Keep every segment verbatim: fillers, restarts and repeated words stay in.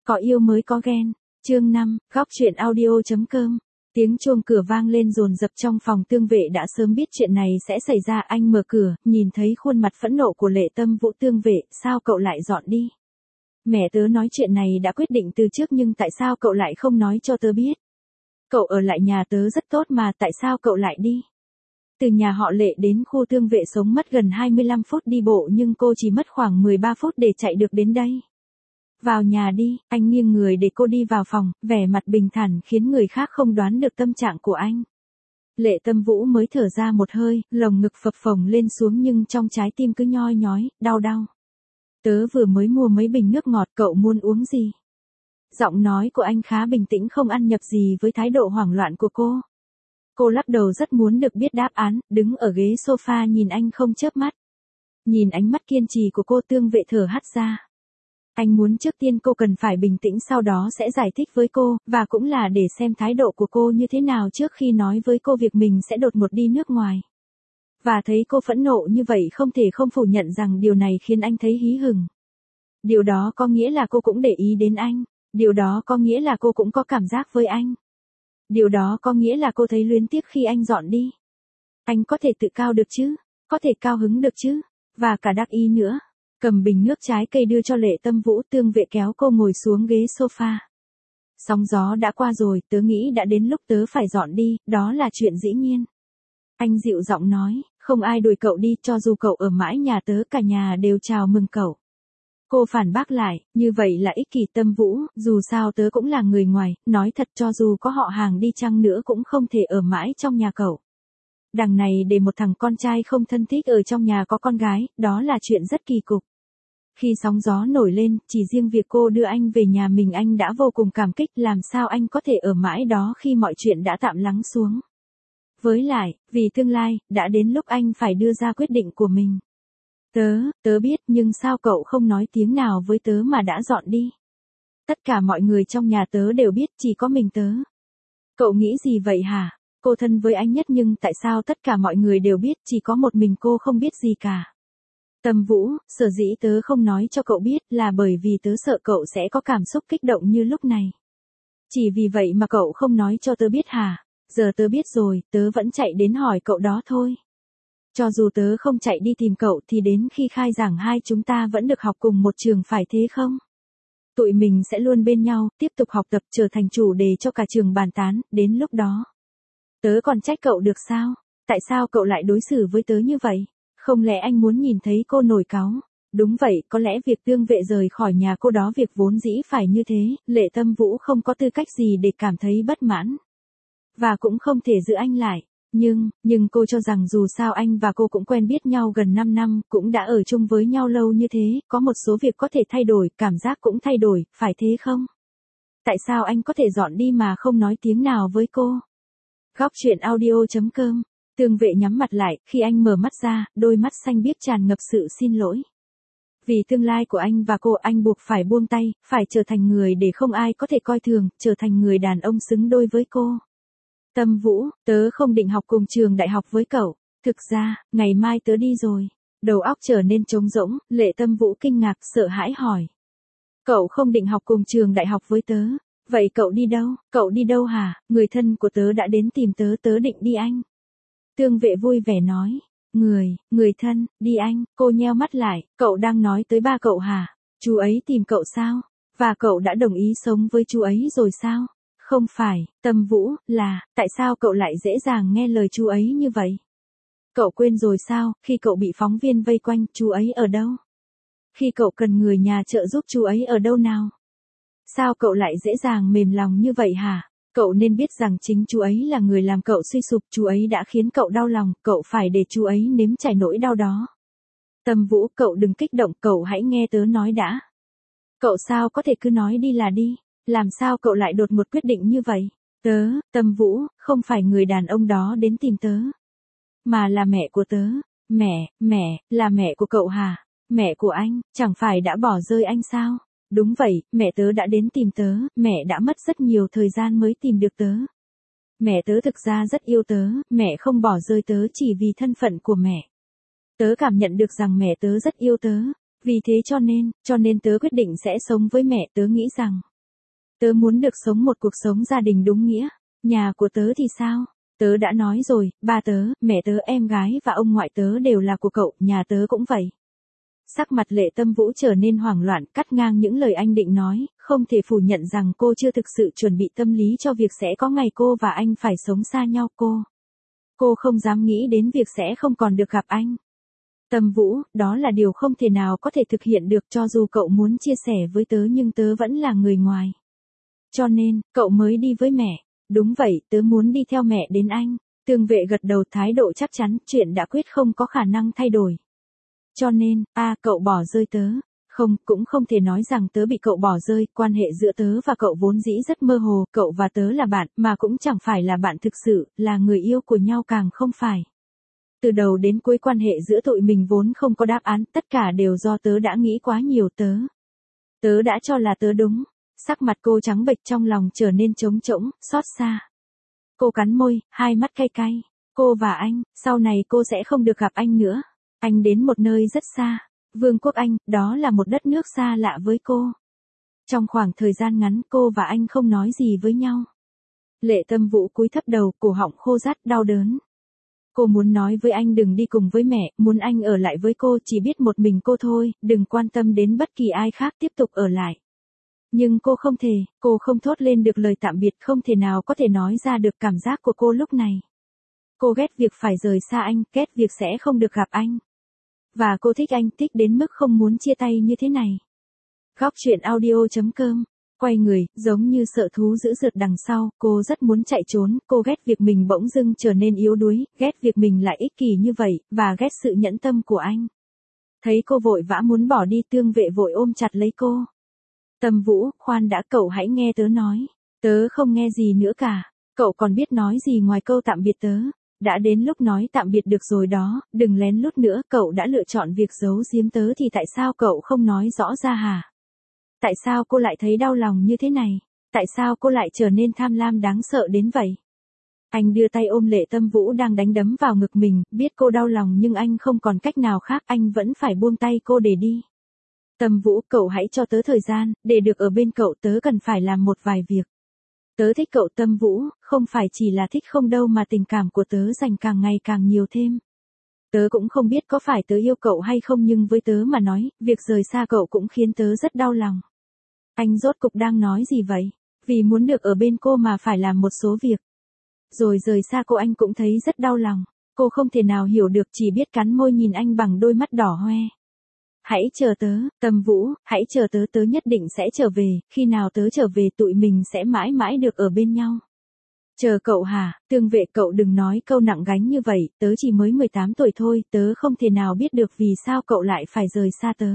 Có yêu mới có ghen. Chương năm, góc truyện audio.com. Tiếng chuông cửa vang lên dồn dập trong phòng. Tương Vệ đã sớm biết chuyện này sẽ xảy ra. Anh mở cửa, nhìn thấy khuôn mặt phẫn nộ của Lệ Tâm Vũ. Tương Vệ, sao cậu lại dọn đi? Mẹ tớ nói chuyện này đã quyết định từ trước nhưng tại sao cậu lại không nói cho tớ biết? Cậu ở lại nhà tớ rất tốt mà tại sao cậu lại đi? Từ nhà họ Lệ đến khu Tương Vệ sống mất gần hai mươi lăm phút đi bộ nhưng cô chỉ mất khoảng mười ba phút để chạy được đến đây. Vào nhà đi, anh nghiêng người để cô đi vào phòng, vẻ mặt bình thản khiến người khác không đoán được tâm trạng của anh. Lệ Tâm Vũ mới thở ra một hơi, lồng ngực phập phồng lên xuống nhưng trong trái tim cứ nhoi nhói, đau đau. Tớ vừa mới mua mấy bình nước ngọt, cậu muốn uống gì? Giọng nói của anh khá bình tĩnh, không ăn nhập gì với thái độ hoảng loạn của cô. Cô lắc đầu rất muốn được biết đáp án, đứng ở ghế sofa nhìn anh không chớp mắt. Nhìn ánh mắt kiên trì của cô, Tương Vệ thở hắt ra. Anh muốn trước tiên cô cần phải bình tĩnh, sau đó sẽ giải thích với cô, và cũng là để xem thái độ của cô như thế nào trước khi nói với cô việc mình sẽ đột ngột đi nước ngoài. Và thấy cô phẫn nộ như vậy không thể không phủ nhận rằng điều này khiến anh thấy hí hửng. Điều đó có nghĩa là cô cũng để ý đến anh. Điều đó có nghĩa là cô cũng có cảm giác với anh. Điều đó có nghĩa là cô thấy luyến tiếc khi anh dọn đi. Anh có thể tự cao được chứ? Có thể cao hứng được chứ? Và cả đắc ý nữa. Cầm bình nước trái cây đưa cho Lệ Tâm Vũ, Tương Vệ kéo cô ngồi xuống ghế sofa. Sóng gió đã qua rồi, tớ nghĩ đã đến lúc tớ phải dọn đi, đó là chuyện dĩ nhiên. Anh dịu giọng nói, không ai đuổi cậu đi, cho dù cậu ở mãi nhà tớ cả nhà đều chào mừng cậu. Cô phản bác lại, như vậy là ích kỷ. Tâm Vũ, dù sao tớ cũng là người ngoài, nói thật cho dù có họ hàng đi chăng nữa cũng không thể ở mãi trong nhà cậu. Đằng này để một thằng con trai không thân thích ở trong nhà có con gái, đó là chuyện rất kỳ cục. Khi sóng gió nổi lên, chỉ riêng việc cô đưa anh về nhà mình anh đã vô cùng cảm kích, làm sao anh có thể ở mãi đó khi mọi chuyện đã tạm lắng xuống. Với lại, vì tương lai, đã đến lúc anh phải đưa ra quyết định của mình. Tớ, tớ biết, nhưng sao cậu không nói tiếng nào với tớ mà đã dọn đi? Tất cả mọi người trong nhà tớ đều biết, chỉ có mình tớ. Cậu nghĩ gì vậy hả? Cô thân với anh nhất nhưng tại sao tất cả mọi người đều biết, chỉ có một mình cô không biết gì cả? Tâm Vũ, sở dĩ tớ không nói cho cậu biết là bởi vì tớ sợ cậu sẽ có cảm xúc kích động như lúc này. Chỉ vì vậy mà cậu không nói cho tớ biết hả? Giờ tớ biết rồi, tớ vẫn chạy đến hỏi cậu đó thôi. Cho dù tớ không chạy đi tìm cậu thì đến khi khai giảng hai chúng ta vẫn được học cùng một trường, phải thế không? Tụi mình sẽ luôn bên nhau, tiếp tục học tập, trở thành chủ đề cho cả trường bàn tán, đến lúc đó. Tớ còn trách cậu được sao? Tại sao cậu lại đối xử với tớ như vậy? Không lẽ anh muốn nhìn thấy cô nổi cáu? Đúng vậy, có lẽ việc Tương Vệ rời khỏi nhà cô đó việc vốn dĩ phải như thế, Lệ Tâm Vũ không có tư cách gì để cảm thấy bất mãn. Và cũng không thể giữ anh lại. Nhưng, nhưng cô cho rằng dù sao anh và cô cũng quen biết nhau gần năm năm, cũng đã ở chung với nhau lâu như thế, có một số việc có thể thay đổi, cảm giác cũng thay đổi, phải thế không? Tại sao anh có thể dọn đi mà không nói tiếng nào với cô? Góc truyện audio.com. Tương Vệ nhắm mặt lại, khi anh mở mắt ra, đôi mắt xanh biếc tràn ngập sự xin lỗi. Vì tương lai của anh và cô, anh buộc phải buông tay, phải trở thành người để không ai có thể coi thường, trở thành người đàn ông xứng đôi với cô. Tâm Vũ, tớ không định học cùng trường đại học với cậu. Thực ra, ngày mai tớ đi rồi. Đầu óc trở nên trống rỗng, Lệ Tâm Vũ kinh ngạc, sợ hãi hỏi. Cậu không định học cùng trường đại học với tớ. Vậy cậu đi đâu? Cậu đi đâu hả? Người thân của tớ đã đến tìm tớ, tớ định đi Anh. Tương Vệ vui vẻ nói. Người, người thân, đi Anh. Cô nheo mắt lại, cậu đang nói tới ba cậu hả? Chú ấy tìm cậu sao? Và cậu đã đồng ý sống với chú ấy rồi sao? Không phải, Tâm Vũ, là, tại sao cậu lại dễ dàng nghe lời chú ấy như vậy? Cậu quên rồi sao, khi cậu bị phóng viên vây quanh, chú ấy ở đâu? Khi cậu cần người nhà trợ giúp, chú ấy ở đâu nào? Sao cậu lại dễ dàng mềm lòng như vậy hả? Cậu nên biết rằng chính chú ấy là người làm cậu suy sụp, chú ấy đã khiến cậu đau lòng, cậu phải để chú ấy nếm trải nỗi đau đó. Tâm Vũ, cậu đừng kích động, cậu hãy nghe tớ nói đã. Cậu sao có thể cứ nói đi là đi? Làm sao cậu lại đột ngột quyết định như vậy? Tớ, Tâm Vũ, không phải người đàn ông đó đến tìm tớ. Mà là mẹ của tớ. Mẹ, mẹ, là mẹ của cậu hả? Mẹ của anh, chẳng phải đã bỏ rơi anh sao? Đúng vậy, mẹ tớ đã đến tìm tớ, mẹ đã mất rất nhiều thời gian mới tìm được tớ. Mẹ tớ thực ra rất yêu tớ, mẹ không bỏ rơi tớ chỉ vì thân phận của mẹ. Tớ cảm nhận được rằng mẹ tớ rất yêu tớ, vì thế cho nên, cho nên tớ quyết định sẽ sống với mẹ. Tớ nghĩ rằng, Tớ muốn được sống một cuộc sống gia đình đúng nghĩa. Nhà của tớ thì sao? Tớ đã nói rồi, ba tớ, mẹ tớ, em gái và ông ngoại tớ đều là của cậu, nhà tớ cũng vậy. Sắc mặt Lệ Tâm Vũ trở nên hoảng loạn, cắt ngang những lời anh định nói, không thể phủ nhận rằng cô chưa thực sự chuẩn bị tâm lý cho việc sẽ có ngày cô và anh phải sống xa nhau. Cô. Cô không dám nghĩ đến việc sẽ không còn được gặp anh. Tâm Vũ, đó là điều không thể nào có thể thực hiện được, cho dù cậu muốn chia sẻ với tớ nhưng tớ vẫn là người ngoài. Cho nên, cậu mới đi với mẹ. Đúng vậy, tớ muốn đi theo mẹ đến Anh. Tương Vệ gật đầu, thái độ chắc chắn, chuyện đã quyết không có khả năng thay đổi. Cho nên, a à, cậu bỏ rơi tớ. Không, cũng không thể nói rằng tớ bị cậu bỏ rơi, quan hệ giữa tớ và cậu vốn dĩ rất mơ hồ, cậu và tớ là bạn, mà cũng chẳng phải là bạn thực sự, là người yêu của nhau càng không phải. Từ đầu đến cuối quan hệ giữa tụi mình vốn không có đáp án, tất cả đều do tớ đã nghĩ quá nhiều. Tớ. Tớ đã cho là tớ đúng. Sắc mặt cô trắng bệch, trong lòng trở nên trống trỗng, xót xa. Cô cắn môi, hai mắt cay cay. Cô và anh, sau này cô sẽ không được gặp anh nữa. Anh đến một nơi rất xa. Vương quốc Anh, đó là một đất nước xa lạ với cô. Trong khoảng thời gian ngắn cô và anh không nói gì với nhau. Lệ Tâm Vũ cúi thấp đầu, cổ họng khô rát, đau đớn. Cô muốn nói với anh đừng đi cùng với mẹ, muốn anh ở lại với cô, chỉ biết một mình cô thôi, đừng quan tâm đến bất kỳ ai khác, tiếp tục ở lại. Nhưng cô không thể, cô không thốt lên được lời tạm biệt, không thể nào có thể nói ra được cảm giác của cô lúc này. Cô ghét việc phải rời xa anh, ghét việc sẽ không được gặp anh. Và cô thích anh, thích đến mức không muốn chia tay như thế này. Góc truyện audio chấm com. Quay người, giống như sợ thú dữ dợt đằng sau, cô rất muốn chạy trốn, cô ghét việc mình bỗng dưng trở nên yếu đuối, ghét việc mình lại ích kỷ như vậy, và ghét sự nhẫn tâm của anh. Thấy cô vội vã muốn bỏ đi, Tương Vệ vội ôm chặt lấy cô. Tâm Vũ, khoan đã, cậu hãy nghe tớ nói. Tớ không nghe gì nữa cả. Cậu còn biết nói gì ngoài câu tạm biệt tớ. Đã đến lúc nói tạm biệt được rồi đó, đừng lén lút nữa, cậu đã lựa chọn việc giấu giếm tớ thì tại sao cậu không nói rõ ra hả? Tại sao cô lại thấy đau lòng như thế này? Tại sao cô lại trở nên tham lam đáng sợ đến vậy? Anh đưa tay ôm Lệ Tâm Vũ đang đánh đấm vào ngực mình, biết cô đau lòng nhưng anh không còn cách nào khác, anh vẫn phải buông tay cô để đi. Tâm Vũ, cậu hãy cho tớ thời gian, để được ở bên cậu, tớ cần phải làm một vài việc. Tớ thích cậu Tâm Vũ, không phải chỉ là thích không đâu mà tình cảm của tớ dành càng ngày càng nhiều thêm. Tớ cũng không biết có phải tớ yêu cậu hay không nhưng với tớ mà nói, việc rời xa cậu cũng khiến tớ rất đau lòng. Anh rốt cục đang nói gì vậy? Vì muốn được ở bên cô mà phải làm một số việc. Rồi rời xa cô anh cũng thấy rất đau lòng. Cô không thể nào hiểu được, chỉ biết cắn môi nhìn anh bằng đôi mắt đỏ hoe. Hãy chờ tớ, Tâm Vũ, hãy chờ tớ, tớ nhất định sẽ trở về, khi nào tớ trở về tụi mình sẽ mãi mãi được ở bên nhau. Chờ cậu hả? Tương Vệ, cậu đừng nói câu nặng gánh như vậy, tớ chỉ mới mười tám tuổi thôi, tớ không thể nào biết được vì sao cậu lại phải rời xa tớ.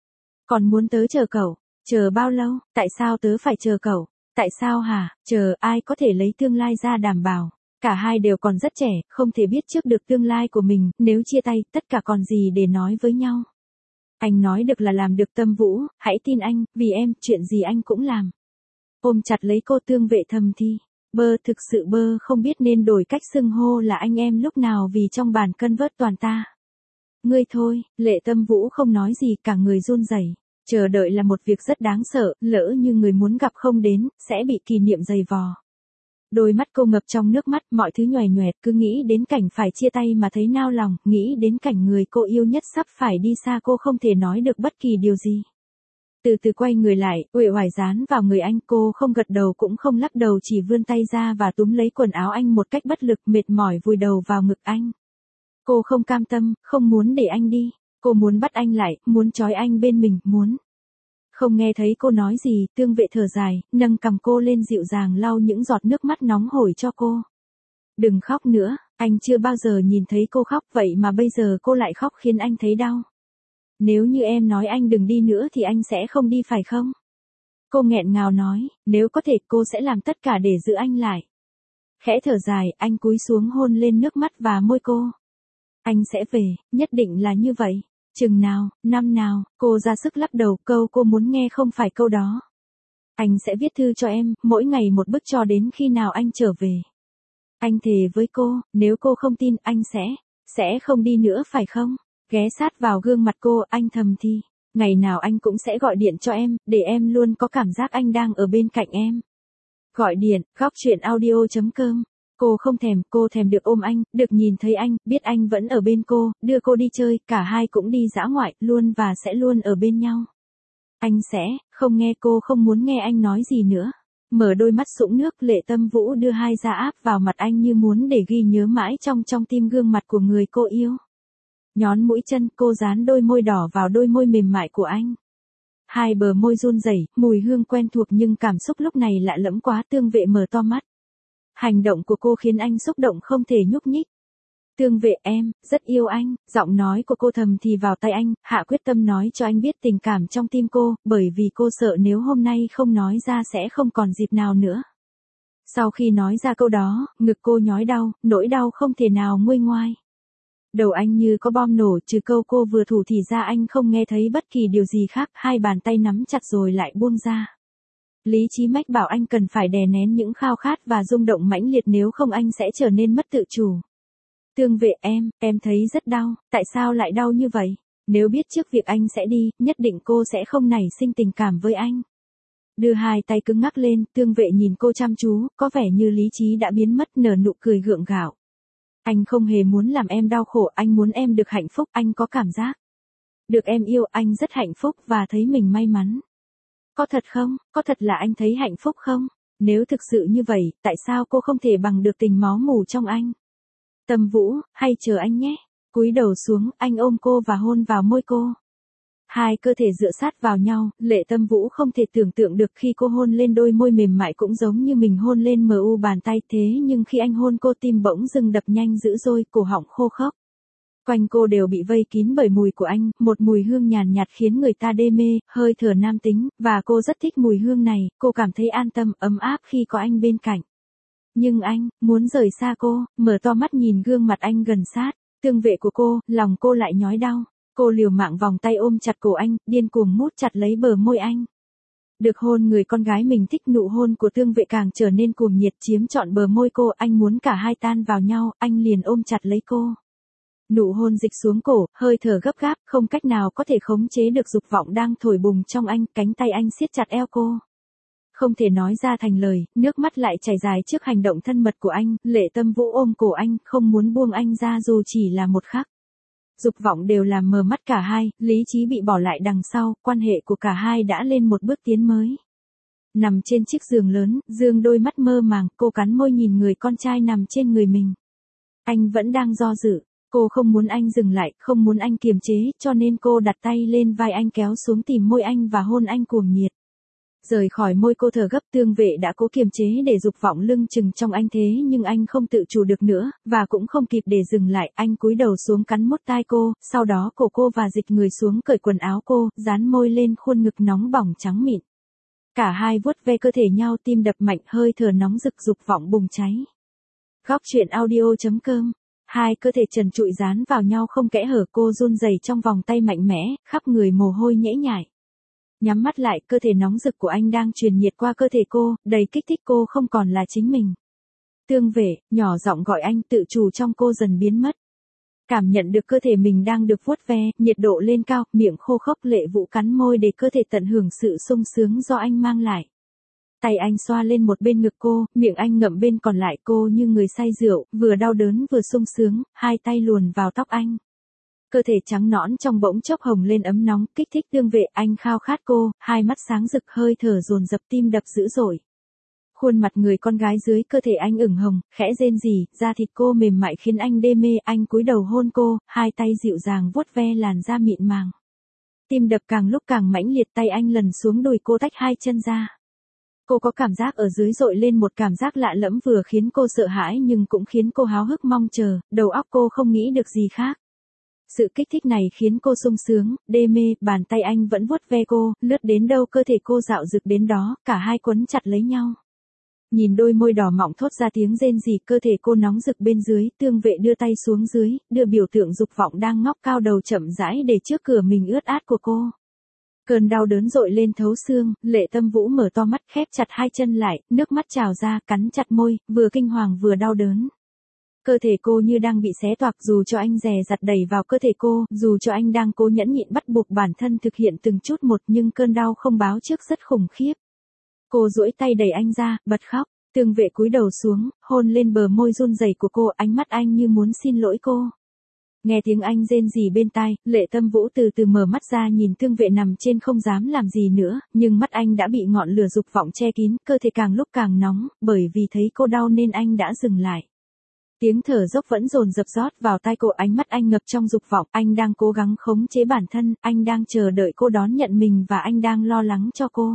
Còn muốn tớ chờ cậu, chờ bao lâu, tại sao tớ phải chờ cậu, tại sao hả, chờ ai có thể lấy tương lai ra đảm bảo. Cả hai đều còn rất trẻ, không thể biết trước được tương lai của mình, nếu chia tay, tất cả còn gì để nói với nhau. Anh nói được là làm được Tâm Vũ, hãy tin anh, vì em, chuyện gì anh cũng làm. Ôm chặt lấy cô, Tương Vệ thầm thì. Bơ, thực sự bơ không biết nên đổi cách xưng hô là anh em lúc nào vì trong bàn cân vớt toàn ta. Ngươi thôi, Lệ Tâm Vũ không nói gì, cả người run rẩy. Chờ đợi là một việc rất đáng sợ, lỡ như người muốn gặp không đến, sẽ bị kỷ niệm dày vò. Đôi mắt cô ngập trong nước mắt, mọi thứ nhoẻn nhoẹt, cứ nghĩ đến cảnh phải chia tay mà thấy nao lòng, nghĩ đến cảnh người cô yêu nhất sắp phải đi xa, cô không thể nói được bất kỳ điều gì. Từ từ quay người lại, uể oải dán vào người anh, cô không gật đầu cũng không lắc đầu, chỉ vươn tay ra và túm lấy quần áo anh một cách bất lực, mệt mỏi vùi đầu vào ngực anh. Cô không cam tâm, không muốn để anh đi, cô muốn bắt anh lại, muốn trói anh bên mình, muốn. Không nghe thấy cô nói gì, Tương Vệ thở dài, nâng cằm cô lên dịu dàng lau những giọt nước mắt nóng hổi cho cô. Đừng khóc nữa, anh chưa bao giờ nhìn thấy cô khóc vậy mà bây giờ cô lại khóc khiến anh thấy đau. Nếu như em nói anh đừng đi nữa thì anh sẽ không đi phải không? Cô nghẹn ngào nói, nếu có thể cô sẽ làm tất cả để giữ anh lại. Khẽ thở dài, anh cúi xuống hôn lên nước mắt và môi cô. Anh sẽ về, nhất định là như vậy. Chừng nào, năm nào, cô ra sức lắc đầu, câu cô muốn nghe không phải câu đó. Anh sẽ viết thư cho em, mỗi ngày một bức cho đến khi nào anh trở về. Anh thề với cô, nếu cô không tin, anh sẽ, sẽ không đi nữa phải không? Ghé sát vào gương mặt cô, anh thầm thì. ngày nào anh cũng sẽ gọi điện cho em, để em luôn có cảm giác anh đang ở bên cạnh em. Gọi điện, góc chuyện audio chấm com. Cô không thèm, cô thèm được ôm anh, được nhìn thấy anh, biết anh vẫn ở bên cô, đưa cô đi chơi, cả hai cũng đi dã ngoại, luôn và sẽ luôn ở bên nhau. Anh sẽ, không nghe cô không muốn nghe anh nói gì nữa. Mở đôi mắt sũng nước, Lệ Tâm Vũ đưa hai da áp vào mặt anh như muốn để ghi nhớ mãi trong trong tim gương mặt của người cô yêu. Nhón mũi chân, cô dán đôi môi đỏ vào đôi môi mềm mại của anh. Hai bờ môi run rẩy, mùi hương quen thuộc nhưng cảm xúc lúc này lạ lẫm quá. Tương Vệ mở to mắt. Hành động của cô khiến anh xúc động không thể nhúc nhích. Tương Vệ, em, rất yêu anh, giọng nói của cô thầm thì vào tai anh, hạ quyết tâm nói cho anh biết tình cảm trong tim cô, bởi vì cô sợ nếu hôm nay không nói ra sẽ không còn dịp nào nữa. Sau khi nói ra câu đó, ngực cô nhói đau, nỗi đau không thể nào nguôi ngoai. Đầu anh như có bom nổ, trừ câu cô vừa thủ thì ra anh không nghe thấy bất kỳ điều gì khác, hai bàn tay nắm chặt rồi lại buông ra. Lý trí mách bảo anh cần phải đè nén những khao khát và rung động mãnh liệt nếu không anh sẽ trở nên mất tự chủ. Tương Vệ, em, em thấy rất đau, tại sao lại đau như vậy? Nếu biết trước việc anh sẽ đi, nhất định cô sẽ không nảy sinh tình cảm với anh. Đưa hai tay cứng ngắc lên, Tương Vệ nhìn cô chăm chú, có vẻ như lý trí đã biến mất, nở nụ cười gượng gạo. Anh không hề muốn làm em đau khổ, anh muốn em được hạnh phúc, anh có cảm giác. Được em yêu, anh rất hạnh phúc và thấy mình may mắn. Có thật không? Có thật là anh thấy hạnh phúc không? Nếu thực sự như vậy, tại sao cô không thể bằng được tình máu mủ trong anh? Tâm Vũ, hay chờ anh nhé. Cúi đầu xuống, anh ôm cô và hôn vào môi cô. Hai cơ thể dựa sát vào nhau, Lệ Tâm Vũ không thể tưởng tượng được khi cô hôn lên đôi môi mềm mại cũng giống như mình hôn lên mờ u bàn tay, thế nhưng khi anh hôn cô tim bỗng dưng đập nhanh dữ dội, cổ họng khô khốc. Quanh cô đều bị vây kín bởi mùi của anh, một mùi hương nhàn nhạt khiến người ta đê mê, hơi thở nam tính, và cô rất thích mùi hương này, cô cảm thấy an tâm, ấm áp khi có anh bên cạnh. Nhưng anh, muốn rời xa cô, mở to mắt nhìn gương mặt anh gần sát, Tương Vệ của cô, lòng cô lại nhói đau. Cô liều mạng vòng tay ôm chặt cổ anh, điên cuồng mút chặt lấy bờ môi anh. Được hôn người con gái mình thích, nụ hôn của Tương Vệ càng trở nên cuồng nhiệt chiếm trọn bờ môi cô, anh muốn cả hai tan vào nhau, anh liền ôm chặt lấy cô. Nụ hôn dịch xuống cổ, hơi thở gấp gáp, không cách nào có thể khống chế được dục vọng đang thổi bùng trong anh, cánh tay anh siết chặt eo cô. Không thể nói ra thành lời, nước mắt lại chảy dài trước hành động thân mật của anh, Lệ Tâm Vũ ôm cổ anh, không muốn buông anh ra dù chỉ là một khắc. Dục vọng đều làm mờ mắt cả hai, lý trí bị bỏ lại đằng sau, quan hệ của cả hai đã lên một bước tiến mới. Nằm trên chiếc giường lớn, dương đôi mắt mơ màng, cô cắn môi nhìn người con trai nằm trên người mình. Anh vẫn đang do dự, cô không muốn anh dừng lại, không muốn anh kiềm chế, cho nên cô đặt tay lên vai anh kéo xuống tìm môi anh và hôn anh cuồng nhiệt. Rời khỏi môi cô thở gấp, Tương Vệ đã cố kiềm chế để dục vọng lưng chừng trong anh thế nhưng anh không tự chủ được nữa, và cũng không kịp để dừng lại, anh cúi đầu xuống cắn mốt tai cô, sau đó cổ cô và dịch người xuống cởi quần áo cô, dán môi lên khuôn ngực nóng bỏng trắng mịn. Cả hai vuốt ve cơ thể nhau, tim đập mạnh, hơi thở nóng rực, dục vọng bùng cháy. Góc chuyện audio chấm com. Hai cơ thể trần trụi dán vào nhau không kẽ hở, cô run rẩy trong vòng tay mạnh mẽ, khắp người mồ hôi nhễ nhại. Nhắm mắt lại, cơ thể nóng rực của anh đang truyền nhiệt qua cơ thể cô, đầy kích thích, cô không còn là chính mình. Tương Vệ, nhỏ giọng gọi anh, tự chủ trong cô dần biến mất. Cảm nhận được cơ thể mình đang được vuốt ve, nhiệt độ lên cao, miệng khô khốc, Lệ Vũ cắn môi để cơ thể tận hưởng sự sung sướng do anh mang lại. Tay anh xoa lên một bên ngực cô, miệng anh ngậm bên còn lại, cô như người say rượu, vừa đau đớn vừa sung sướng, hai tay luồn vào tóc anh. Cơ thể trắng nõn trong bỗng chốc hồng lên ấm nóng, kích thích Tương Vệ, anh khao khát cô, hai mắt sáng rực, hơi thở dồn dập, tim đập dữ dội. Khuôn mặt người con gái dưới cơ thể anh ửng hồng, khẽ rên rỉ, da thịt cô mềm mại khiến anh đê mê, anh cúi đầu hôn cô, hai tay dịu dàng vuốt ve làn da mịn màng. Tim đập càng lúc càng mãnh liệt, tay anh lần xuống đùi cô tách hai chân ra. Cô có cảm giác ở dưới dội lên một cảm giác lạ lẫm vừa khiến cô sợ hãi nhưng cũng khiến cô háo hức mong chờ, đầu óc cô không nghĩ được gì khác. Sự kích thích này khiến cô sung sướng, đê mê, bàn tay anh vẫn vuốt ve cô, lướt đến đâu cơ thể cô dạo dực đến đó, cả hai quấn chặt lấy nhau. Nhìn đôi môi đỏ mọng thốt ra tiếng rên rỉ, cơ thể cô nóng rực bên dưới, Tương Vệ đưa tay xuống dưới, đưa biểu tượng dục vọng đang ngóc cao đầu chậm rãi để trước cửa mình ướt át của cô. Cơn đau đớn dội lên thấu xương, Lệ Tâm Vũ mở to mắt, khép chặt hai chân lại, nước mắt trào ra, cắn chặt môi, vừa kinh hoàng vừa đau đớn. Cơ thể cô như đang bị xé toạc, dù cho anh dè dặt đẩy vào cơ thể cô, dù cho anh đang cố nhẫn nhịn bắt buộc bản thân thực hiện từng chút một, nhưng cơn đau không báo trước rất khủng khiếp. Cô duỗi tay đẩy anh ra, bật khóc. Tương Vệ cúi đầu xuống, hôn lên bờ môi run rẩy của cô, ánh mắt anh như muốn xin lỗi cô. Nghe tiếng anh rên rỉ bên tai, Lệ Tâm Vũ từ từ mở mắt ra nhìn Tương Vệ nằm trên không dám làm gì nữa, nhưng mắt anh đã bị ngọn lửa dục vọng che kín, cơ thể càng lúc càng nóng, bởi vì thấy cô đau nên anh đã dừng lại. Tiếng thở dốc vẫn dồn dập rót vào tai cô, ánh mắt anh ngập trong dục vọng, anh đang cố gắng khống chế bản thân, anh đang chờ đợi cô đón nhận mình và anh đang lo lắng cho cô.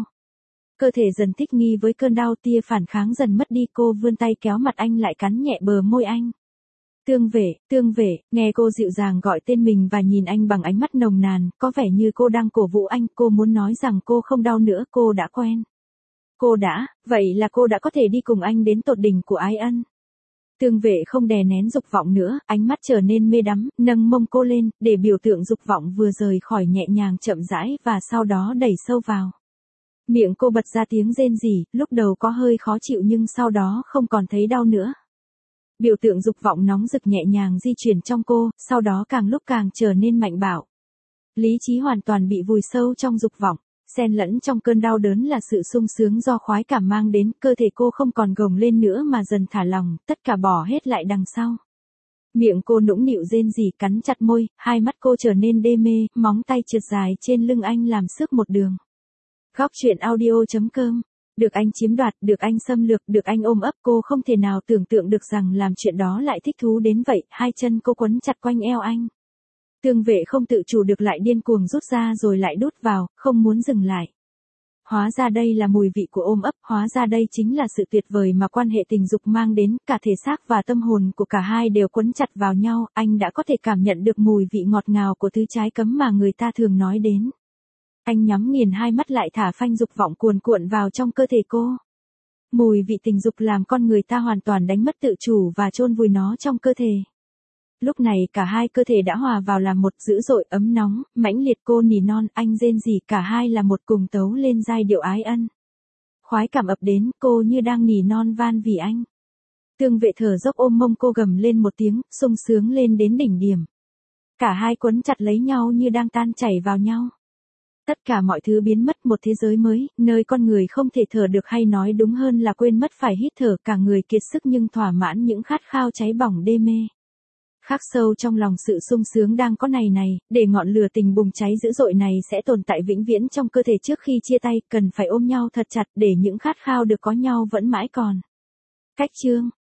Cơ thể dần thích nghi với cơn đau, tia phản kháng dần mất đi, cô vươn tay kéo mặt anh lại cắn nhẹ bờ môi anh. Tương Vệ, Tương Vệ, nghe cô dịu dàng gọi tên mình và nhìn anh bằng ánh mắt nồng nàn, có vẻ như cô đang cổ vũ anh, cô muốn nói rằng cô không đau nữa, cô đã quen. Cô đã, vậy là cô đã có thể đi cùng anh đến tột đỉnh của ái ân. Tương Vệ không đè nén dục vọng nữa, ánh mắt trở nên mê đắm, nâng mông cô lên, để biểu tượng dục vọng vừa rời khỏi nhẹ nhàng chậm rãi và sau đó đẩy sâu vào. Miệng cô bật ra tiếng rên rỉ, lúc đầu có hơi khó chịu nhưng sau đó không còn thấy đau nữa. Biểu tượng dục vọng nóng rực nhẹ nhàng di chuyển trong cô, sau đó càng lúc càng trở nên mạnh bạo. Lý trí hoàn toàn bị vùi sâu trong dục vọng, xen lẫn trong cơn đau đớn là sự sung sướng do khoái cảm mang đến, cơ thể cô không còn gồng lên nữa mà dần thả lỏng, tất cả bỏ hết lại đằng sau. Miệng cô nũng nịu rên rỉ, cắn chặt môi, hai mắt cô trở nên đê mê, móng tay trượt dài trên lưng anh làm xước một đường. Góc truyện audio chấm com. Được anh chiếm đoạt, được anh xâm lược, được anh ôm ấp, cô không thể nào tưởng tượng được rằng làm chuyện đó lại thích thú đến vậy, hai chân cô quấn chặt quanh eo anh. Tương Vệ không tự chủ được lại điên cuồng rút ra rồi lại đút vào, không muốn dừng lại. Hóa ra đây là mùi vị của ôm ấp, hóa ra đây chính là sự tuyệt vời mà quan hệ tình dục mang đến, cả thể xác và tâm hồn của cả hai đều quấn chặt vào nhau, anh đã có thể cảm nhận được mùi vị ngọt ngào của thứ trái cấm mà người ta thường nói đến. Anh nhắm nghiền hai mắt lại thả phanh dục vọng cuồn cuộn vào trong cơ thể cô. Mùi vị tình dục làm con người ta hoàn toàn đánh mất tự chủ và chôn vùi nó trong cơ thể. Lúc này cả hai cơ thể đã hòa vào làm một, dữ dội, ấm nóng, mãnh liệt, cô nỉ non, anh rên rỉ, cả hai là một cùng tấu lên giai điệu ái ân. Khoái cảm ập đến, cô như đang nỉ non van vì anh. Tương Vệ thở dốc ôm mông cô gầm lên một tiếng, sung sướng lên đến đỉnh điểm. Cả hai quấn chặt lấy nhau như đang tan chảy vào nhau. Tất cả mọi thứ biến mất, một thế giới mới, nơi con người không thể thở được, hay nói đúng hơn là quên mất phải hít thở, cả người kiệt sức nhưng thỏa mãn những khát khao cháy bỏng đê mê. Khắc sâu trong lòng sự sung sướng đang có này này, để ngọn lửa tình bùng cháy dữ dội này sẽ tồn tại vĩnh viễn trong cơ thể trước khi chia tay, cần phải ôm nhau thật chặt để những khát khao được có nhau vẫn mãi còn. Cách chương